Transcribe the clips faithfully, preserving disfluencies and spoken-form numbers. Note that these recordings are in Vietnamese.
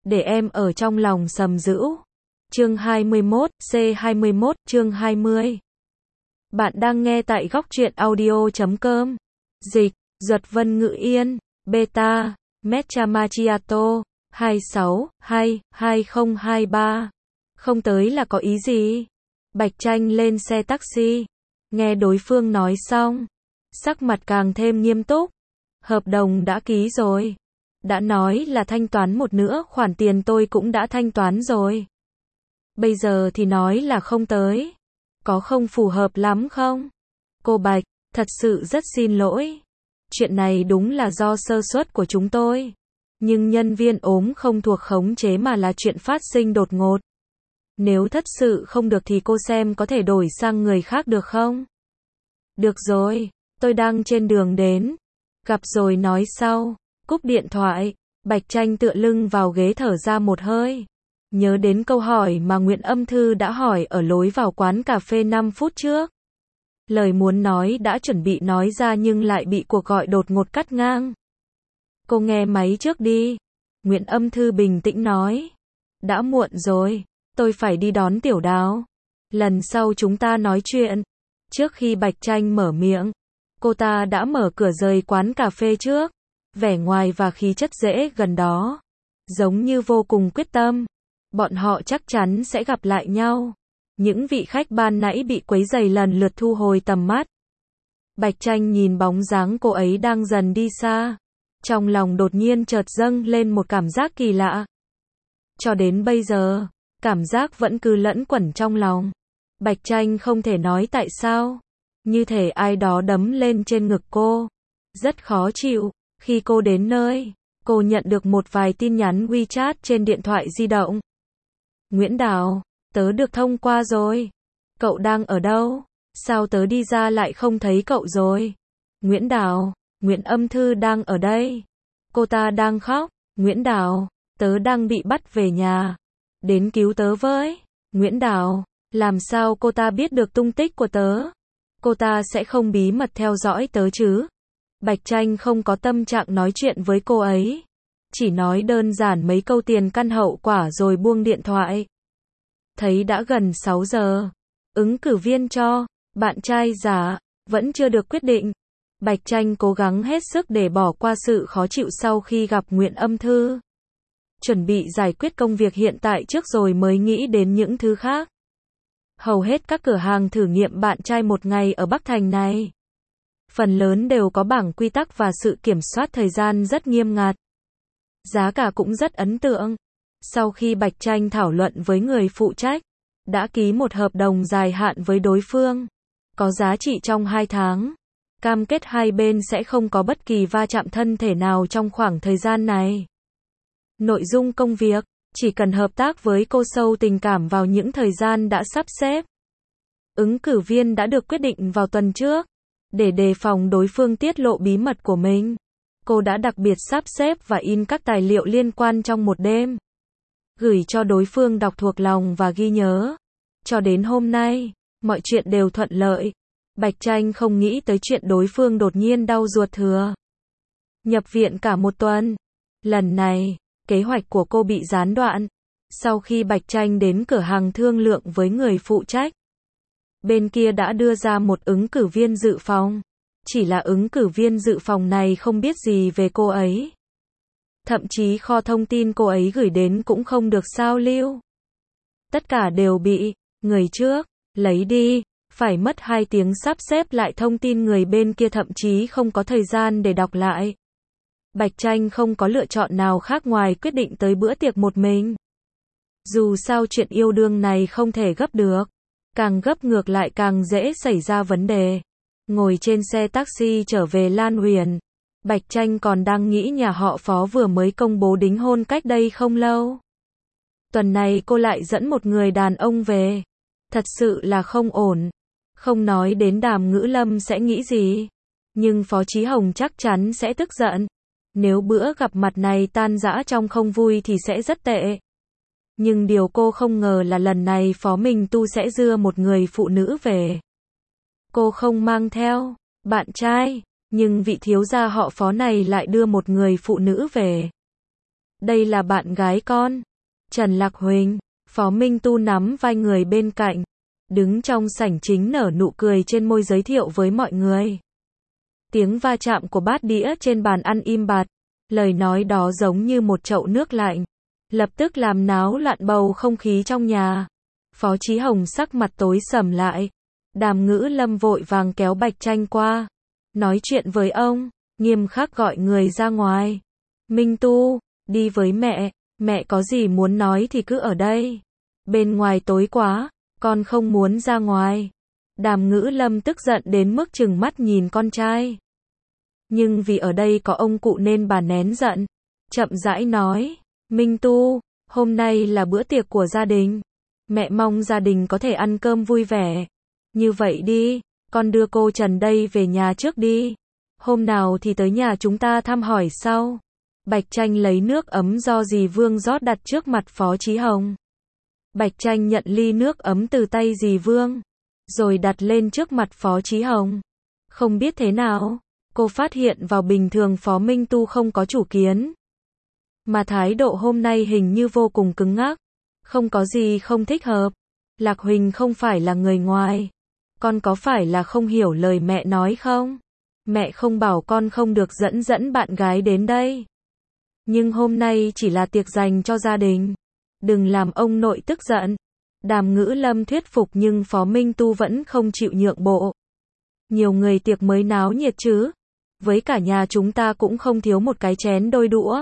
để em ở trong lòng sầm dữ. Chương hai mươi mốt, C hai mươi mốt, chương hai mươi. Bạn đang nghe tại góc truyện audio chấm com. Dịch, Duật Vân Ngữ Yên, Beta, Matcha Macchiato, hai sáu hai hai không hai ba. Không tới là có ý gì? Bạch Tranh lên xe taxi, nghe đối phương nói xong, sắc mặt càng thêm nghiêm túc. Hợp đồng đã ký rồi. Đã nói là thanh toán một nửa khoản tiền tôi cũng đã thanh toán rồi. Bây giờ thì nói là không tới. Có không phù hợp lắm không? Cô Bạch, thật sự rất xin lỗi. Chuyện này đúng là do sơ suất của chúng tôi. Nhưng nhân viên ốm không thuộc khống chế mà là chuyện phát sinh đột ngột. Nếu thật sự không được thì cô xem có thể đổi sang người khác được không? Được rồi, tôi đang trên đường đến. Gặp rồi nói sau. Cúp điện thoại, Bạch Tranh tựa lưng vào ghế thở ra một hơi. Nhớ đến câu hỏi mà Nguyễn Âm Thư đã hỏi ở lối vào quán cà phê năm phút trước. Lời muốn nói đã chuẩn bị nói ra nhưng lại bị cuộc gọi đột ngột cắt ngang. Cô nghe máy trước đi. Nguyễn Âm Thư bình tĩnh nói. Đã muộn rồi, tôi phải đi đón Tiểu Đào. Lần sau chúng ta nói chuyện. Trước khi Bạch Tranh mở miệng, cô ta đã mở cửa rời quán cà phê trước. Vẻ ngoài và khí chất dễ gần đó, giống như vô cùng quyết tâm. Bọn họ chắc chắn sẽ gặp lại nhau. Những vị khách ban nãy bị quấy rầy lần lượt thu hồi tầm mắt. Bạch Tranh nhìn bóng dáng cô ấy đang dần đi xa. Trong lòng đột nhiên chợt dâng lên một cảm giác kỳ lạ. Cho đến bây giờ, cảm giác vẫn cứ lẫn quẩn trong lòng. Bạch Tranh không thể nói tại sao. Như thể ai đó đấm lên trên ngực cô. Rất khó chịu. Khi cô đến nơi, cô nhận được một vài tin nhắn WeChat trên điện thoại di động. Nguyễn Đào, tớ được thông qua rồi. Cậu đang ở đâu? Sao tớ đi ra lại không thấy cậu rồi? Nguyễn Đào, Nguyễn Âm Thư đang ở đây. Cô ta đang khóc. Nguyễn Đào, tớ đang bị bắt về nhà. Đến cứu tớ với. Nguyễn Đào, làm sao cô ta biết được tung tích của tớ? Cô ta sẽ không bí mật theo dõi tớ chứ? Bạch Tranh không có tâm trạng nói chuyện với cô ấy. Chỉ nói đơn giản mấy câu tiền căn hậu quả rồi buông điện thoại. Thấy đã gần sáu giờ. Ứng cử viên cho bạn trai giả vẫn chưa được quyết định. Bạch Tranh cố gắng hết sức để bỏ qua sự khó chịu sau khi gặp Nguyễn Âm Thư. Chuẩn bị giải quyết công việc hiện tại trước rồi mới nghĩ đến những thứ khác. Hầu hết các cửa hàng thử nghiệm bạn trai một ngày ở Bắc Thành này, phần lớn đều có bảng quy tắc và sự kiểm soát thời gian rất nghiêm ngặt. Giá cả cũng rất ấn tượng. Sau khi Bạch Tranh thảo luận với người phụ trách, đã ký một hợp đồng dài hạn với đối phương, có giá trị trong hai tháng. Cam kết hai bên sẽ không có bất kỳ va chạm thân thể nào trong khoảng thời gian này. Nội dung công việc, chỉ cần hợp tác với cô sâu tình cảm vào những thời gian đã sắp xếp. Ứng cử viên đã được quyết định vào tuần trước. Để đề phòng đối phương tiết lộ bí mật của mình, cô đã đặc biệt sắp xếp và in các tài liệu liên quan trong một đêm. Gửi cho đối phương đọc thuộc lòng và ghi nhớ. Cho đến hôm nay, mọi chuyện đều thuận lợi. Bạch Tranh không nghĩ tới chuyện đối phương đột nhiên đau ruột thừa. Nhập viện cả một tuần. Lần này, kế hoạch của cô bị gián đoạn. Sau khi Bạch Tranh đến cửa hàng thương lượng với người phụ trách, bên kia đã đưa ra một ứng cử viên dự phòng. Chỉ là ứng cử viên dự phòng này không biết gì về cô ấy. Thậm chí kho thông tin cô ấy gửi đến cũng không được sao lưu. Tất cả đều bị người trước lấy đi. Phải mất hai tiếng sắp xếp lại thông tin người bên kia, thậm chí không có thời gian để đọc lại. Bạch Tranh không có lựa chọn nào khác ngoài quyết định tới bữa tiệc một mình. Dù sao chuyện yêu đương này không thể gấp được. Càng gấp ngược lại càng dễ xảy ra vấn đề. Ngồi trên xe taxi trở về Lan Huyền, Bạch Tranh còn đang nghĩ nhà họ Phó vừa mới công bố đính hôn cách đây không lâu. Tuần này cô lại dẫn một người đàn ông về. Thật sự là không ổn. Không nói đến Đàm Ngữ Lâm sẽ nghĩ gì, nhưng Phó Chí Hồng chắc chắn sẽ tức giận. Nếu bữa gặp mặt này tan rã trong không vui thì sẽ rất tệ. Nhưng điều cô không ngờ là lần này Phó Minh Tu sẽ đưa một người phụ nữ về. Cô không mang theo bạn trai, nhưng vị thiếu gia họ Phó này lại đưa một người phụ nữ về. Đây là bạn gái con. Trần Lạc Huỳnh. Phó Minh Tu nắm vai người bên cạnh, đứng trong sảnh chính nở nụ cười trên môi giới thiệu với mọi người. Tiếng va chạm của bát đĩa trên bàn ăn im bặt, lời nói đó giống như một chậu nước lạnh, lập tức làm náo loạn bầu không khí trong nhà. Phó Chí Hồng sắc mặt tối sầm lại. Đàm Ngữ Lâm vội vàng kéo Bạch Tranh qua, nói chuyện với ông, nghiêm khắc gọi người ra ngoài. Minh Tu, đi với mẹ, mẹ có gì muốn nói thì cứ ở đây. Bên ngoài tối quá, con không muốn ra ngoài. Đàm Ngữ Lâm tức giận đến mức trừng mắt nhìn con trai. Nhưng vì ở đây có ông cụ nên bà nén giận, chậm rãi nói, Minh Tu, hôm nay là bữa tiệc của gia đình. Mẹ mong gia đình có thể ăn cơm vui vẻ. Như vậy đi, con đưa cô Trần đây về nhà trước đi. Hôm nào thì tới nhà chúng ta thăm hỏi sau. Bạch Tranh lấy nước ấm do dì Vương rót đặt trước mặt Phó Chí Hồng. Bạch Tranh nhận ly nước ấm từ tay dì Vương, rồi đặt lên trước mặt Phó Chí Hồng. Không biết thế nào, cô phát hiện vào bình thường Phó Minh Tu không có chủ kiến, mà thái độ hôm nay hình như vô cùng cứng ngắc. Không có gì không thích hợp. Lạc Huỳnh không phải là người ngoài. Con có phải là không hiểu lời mẹ nói không? Mẹ không bảo con không được dẫn dẫn bạn gái đến đây. Nhưng hôm nay chỉ là tiệc dành cho gia đình. Đừng làm ông nội tức giận. Đàm Ngữ Lâm thuyết phục nhưng Phó Minh Tu vẫn không chịu nhượng bộ. Nhiều người tiệc mới náo nhiệt chứ. Với cả nhà chúng ta cũng không thiếu một cái chén đôi đũa.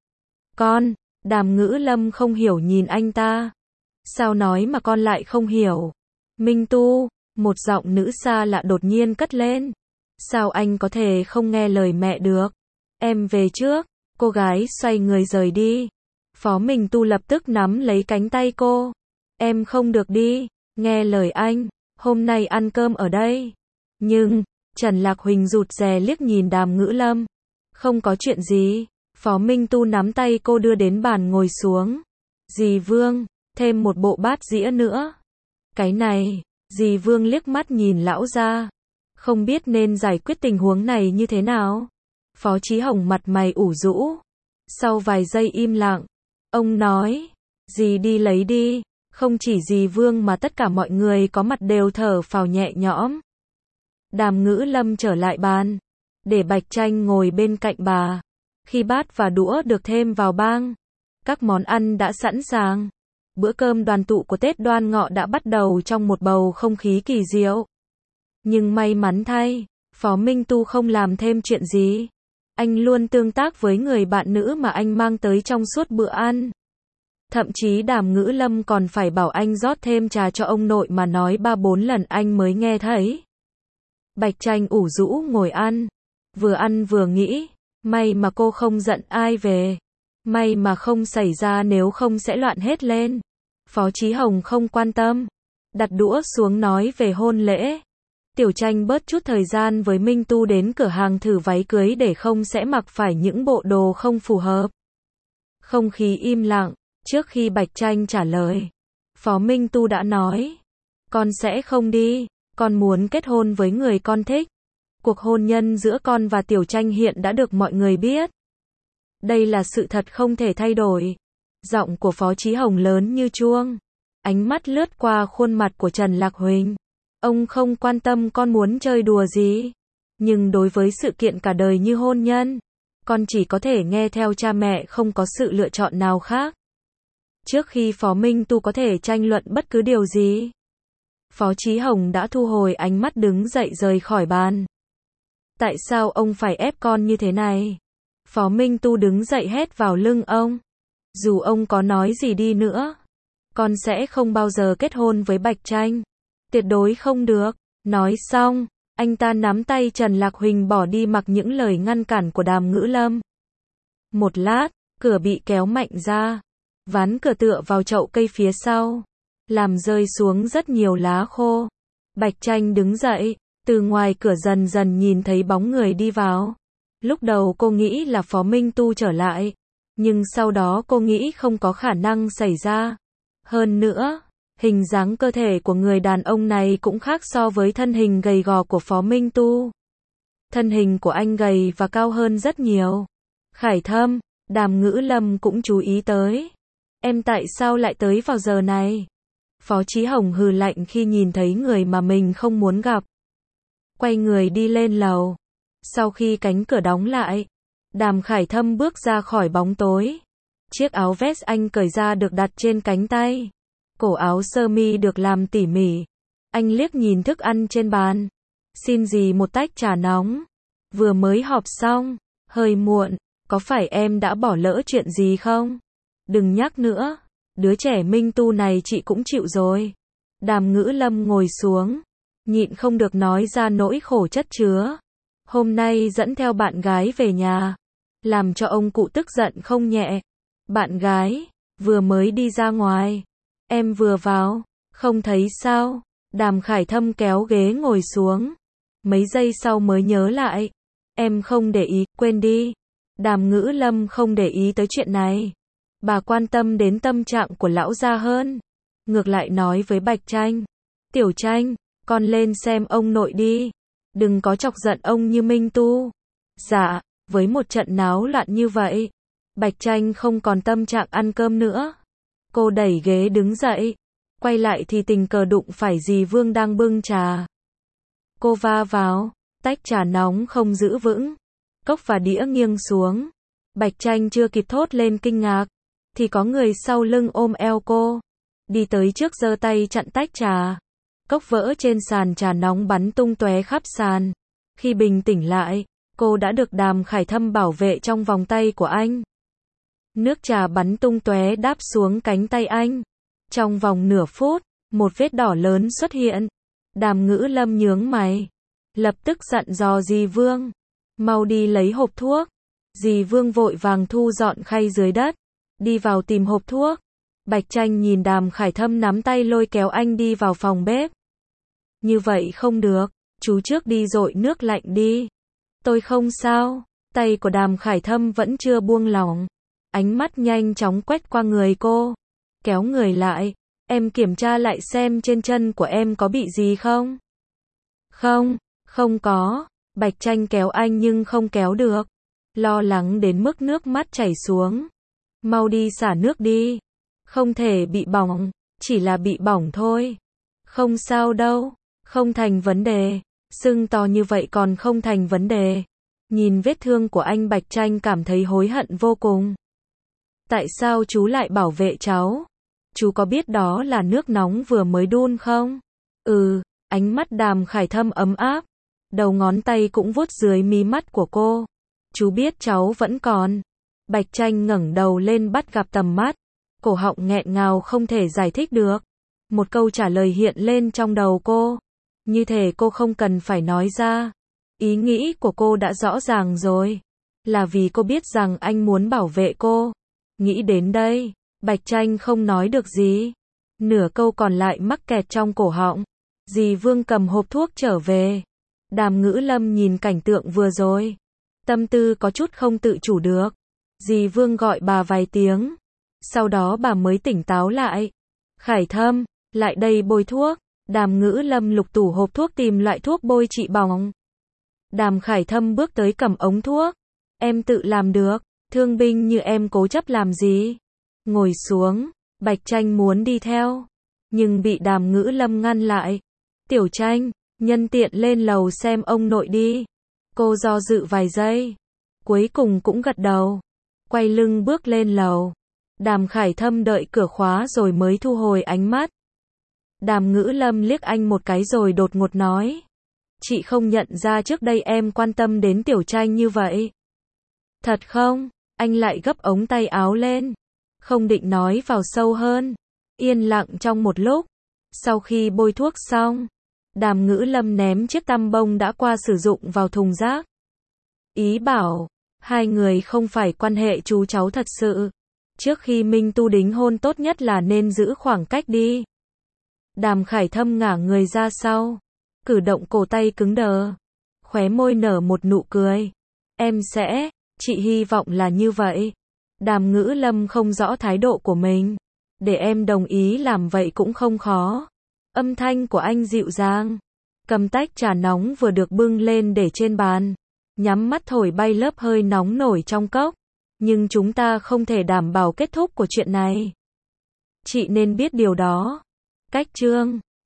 Con, Đàm Ngữ Lâm không hiểu nhìn anh ta. Sao nói mà con lại không hiểu? Minh Tu, một giọng nữ xa lạ đột nhiên cất lên. Sao anh có thể không nghe lời mẹ được? Em về trước. Cô gái xoay người rời đi. Phó Minh Tu lập tức nắm lấy cánh tay cô. Em không được đi. Nghe lời anh. Hôm nay ăn cơm ở đây. Nhưng, Trần Lạc Huỳnh rụt rè liếc nhìn Đàm Ngữ Lâm. Không có chuyện gì. Phó Minh Tu nắm tay cô đưa đến bàn ngồi xuống. Dì Vương, thêm một bộ bát dĩa nữa. Cái này, dì Vương liếc mắt nhìn lão gia. Không biết nên giải quyết tình huống này như thế nào. Phó Chí Hồng mặt mày ủ rũ. Sau vài giây im lặng, ông nói, dì đi lấy đi. Không chỉ dì Vương mà tất cả mọi người có mặt đều thở phào nhẹ nhõm. Đàm Ngữ Lâm trở lại bàn, để Bạch Tranh ngồi bên cạnh bà. Khi bát và đũa được thêm vào bang, các món ăn đã sẵn sàng. Bữa cơm đoàn tụ của Tết Đoan Ngọ đã bắt đầu trong một bầu không khí kỳ diệu. Nhưng may mắn thay, Phó Minh Tu không làm thêm chuyện gì. Anh luôn tương tác với người bạn nữ mà anh mang tới trong suốt bữa ăn. Thậm chí Đàm Ngữ Lâm còn phải bảo anh rót thêm trà cho ông nội mà nói ba bốn lần anh mới nghe thấy. Bạch Tranh ủ rũ ngồi ăn, vừa ăn vừa nghĩ, may mà cô không giận ai về. May mà không xảy ra nếu không sẽ loạn hết lên. Phó Chí Hồng không quan tâm, đặt đũa xuống nói về hôn lễ. Tiểu Tranh bớt chút thời gian với Minh Tu đến cửa hàng thử váy cưới để không sẽ mặc phải những bộ đồ không phù hợp. Không khí im lặng, trước khi Bạch Tranh trả lời, Phó Minh Tu đã nói, con sẽ không đi, con muốn kết hôn với người con thích. Cuộc hôn nhân giữa con và Tiểu Tranh hiện đã được mọi người biết. Đây là sự thật không thể thay đổi. Giọng của Phó Chí Hồng lớn như chuông. Ánh mắt lướt qua khuôn mặt của Trần Lạc Huỳnh. Ông không quan tâm con muốn chơi đùa gì. Nhưng đối với sự kiện cả đời như hôn nhân, con chỉ có thể nghe theo cha mẹ, không có sự lựa chọn nào khác. Trước khi Phó Minh Tu có thể tranh luận bất cứ điều gì, Phó Chí Hồng đã thu hồi ánh mắt đứng dậy rời khỏi bàn. Tại sao ông phải ép con như thế này? Phó Minh Tu đứng dậy hét vào lưng ông. Dù ông có nói gì đi nữa, con sẽ không bao giờ kết hôn với Bạch Tranh. Tuyệt đối không được. Nói xong, anh ta nắm tay Trần Lạc Huỳnh bỏ đi mặc những lời ngăn cản của Đàm Ngữ Lâm. Một lát, cửa bị kéo mạnh ra. Ván cửa tựa vào chậu cây phía sau, làm rơi xuống rất nhiều lá khô. Bạch Tranh đứng dậy, từ ngoài cửa dần dần nhìn thấy bóng người đi vào. Lúc đầu cô nghĩ là Phó Minh Tu trở lại, nhưng sau đó cô nghĩ không có khả năng xảy ra. Hơn nữa, hình dáng cơ thể của người đàn ông này cũng khác so với thân hình gầy gò của Phó Minh Tu. Thân hình của anh gầy và cao hơn rất nhiều. Khải Thâm, Đàm Ngữ Lâm cũng chú ý tới. Em tại sao lại tới vào giờ này? Phó Chí Hồng hừ lạnh khi nhìn thấy người mà mình không muốn gặp. Quay người đi lên lầu. Sau khi cánh cửa đóng lại, Đàm Khải Thâm bước ra khỏi bóng tối. Chiếc áo vest anh cởi ra được đặt trên cánh tay. Cổ áo sơ mi được làm tỉ mỉ. Anh liếc nhìn thức ăn trên bàn. Xin dì một tách trà nóng. Vừa mới họp xong, hơi muộn, có phải em đã bỏ lỡ chuyện gì không? Đừng nhắc nữa, đứa trẻ Minh Tu này chị cũng chịu rồi. Đàm Ngữ Lâm ngồi xuống, nhịn không được nói ra nỗi khổ chất chứa. Hôm nay dẫn theo bạn gái về nhà, làm cho ông cụ tức giận không nhẹ. Bạn gái, vừa mới đi ra ngoài, em vừa vào, không thấy sao? Đàm Khải Thâm kéo ghế ngồi xuống, mấy giây sau mới nhớ lại. Em không để ý, quên đi. Đàm Ngữ Lâm không để ý tới chuyện này. Bà quan tâm đến tâm trạng của lão gia hơn. Ngược lại nói với Bạch Tranh. Tiểu Tranh, con lên xem ông nội đi. Đừng có chọc giận ông như Minh Tu. Dạ, với một trận náo loạn như vậy, Bạch Tranh không còn tâm trạng ăn cơm nữa. Cô đẩy ghế đứng dậy. Quay lại thì tình cờ đụng phải dì Vương đang bưng trà. Cô va vào, tách trà nóng không giữ vững. Cốc và đĩa nghiêng xuống. Bạch Tranh chưa kịp thốt lên kinh ngạc, thì có người sau lưng ôm eo cô. Đi tới trước giơ tay chặn tách trà. Cốc vỡ trên sàn trà nóng bắn tung tóe khắp sàn. Khi bình tĩnh lại, cô đã được Đàm Khải Thâm bảo vệ trong vòng tay của anh. Nước trà bắn tung tóe đáp xuống cánh tay anh. Trong vòng nửa phút, một vết đỏ lớn xuất hiện. Đàm Ngữ Lâm nhướng mày, lập tức dặn dò dì Vương, mau đi lấy hộp thuốc. Dì Vương vội vàng thu dọn khay dưới đất, đi vào tìm hộp thuốc. Bạch Tranh nhìn Đàm Khải Thâm nắm tay lôi kéo anh đi vào phòng bếp. Như vậy không được, chú trước đi dội nước lạnh đi. Tôi không sao. Tay của Đàm Khải Thâm vẫn chưa buông lỏng. Ánh mắt nhanh chóng quét qua người cô, kéo người lại. Em kiểm tra lại xem trên chân của em có bị gì không? Không, không có. Bạch Tranh kéo anh nhưng không kéo được. Lo lắng đến mức nước mắt chảy xuống. Mau đi xả nước đi. Không thể bị bỏng, chỉ là bị bỏng thôi. Không sao đâu, không thành vấn đề. Sưng to như vậy còn không thành vấn đề. Nhìn vết thương của anh, Bạch Tranh cảm thấy hối hận vô cùng. Tại sao chú lại bảo vệ cháu? Chú có biết đó là nước nóng vừa mới đun không? Ừ, ánh mắt Đàm Khải Thâm ấm áp. Đầu ngón tay cũng vuốt dưới mí mắt của cô. Chú biết cháu vẫn còn. Bạch Tranh ngẩng đầu lên bắt gặp tầm mắt. Cổ họng nghẹn ngào không thể giải thích được. Một câu trả lời hiện lên trong đầu cô. Như thể cô không cần phải nói ra. Ý nghĩ của cô đã rõ ràng rồi. Là vì cô biết rằng anh muốn bảo vệ cô. Nghĩ đến đây, Bạch Tranh không nói được gì. Nửa câu còn lại mắc kẹt trong cổ họng. Dì Vương cầm hộp thuốc trở về. Đàm Ngữ Lâm nhìn cảnh tượng vừa rồi. Tâm tư có chút không tự chủ được. Dì Vương gọi bà vài tiếng. Sau đó bà mới tỉnh táo lại. Khải Thâm, lại đây bôi thuốc. Đàm Ngữ Lâm lục tủ hộp thuốc tìm loại thuốc bôi trị bỏng. Đàm Khải Thâm bước tới cầm ống thuốc. Em tự làm được. Thương binh như em cố chấp làm gì? Ngồi xuống. Bạch Tranh muốn đi theo, nhưng bị Đàm Ngữ Lâm ngăn lại. Tiểu Tranh, nhân tiện lên lầu xem ông nội đi. Cô do dự vài giây, cuối cùng cũng gật đầu. Quay lưng bước lên lầu. Đàm Khải Thâm đợi cửa khóa rồi mới thu hồi ánh mắt. Đàm Ngữ Lâm liếc anh một cái rồi đột ngột nói. Chị không nhận ra trước đây em quan tâm đến Tiểu Tranh như vậy. Thật không? Anh lại gấp ống tay áo lên. Không định nói vào sâu hơn. Yên lặng trong một lúc. Sau khi bôi thuốc xong, Đàm Ngữ Lâm ném chiếc tăm bông đã qua sử dụng vào thùng rác. Ý bảo, hai người không phải quan hệ chú cháu thật sự. Trước khi Minh Tu đính hôn tốt nhất là nên giữ khoảng cách đi. Đàm Khải Thâm ngả người ra sau. Cử động cổ tay cứng đờ. Khóe môi nở một nụ cười. Em sẽ, chị hy vọng là như vậy. Đàm Ngữ Lâm không rõ thái độ của mình. Để em đồng ý làm vậy cũng không khó. Âm thanh của anh dịu dàng. Cầm tách trà nóng vừa được bưng lên để trên bàn. Nhắm mắt thổi bay lớp hơi nóng nổi trong cốc. Nhưng chúng ta không thể đảm bảo kết thúc của chuyện này. Chị nên biết điều đó. Cách chương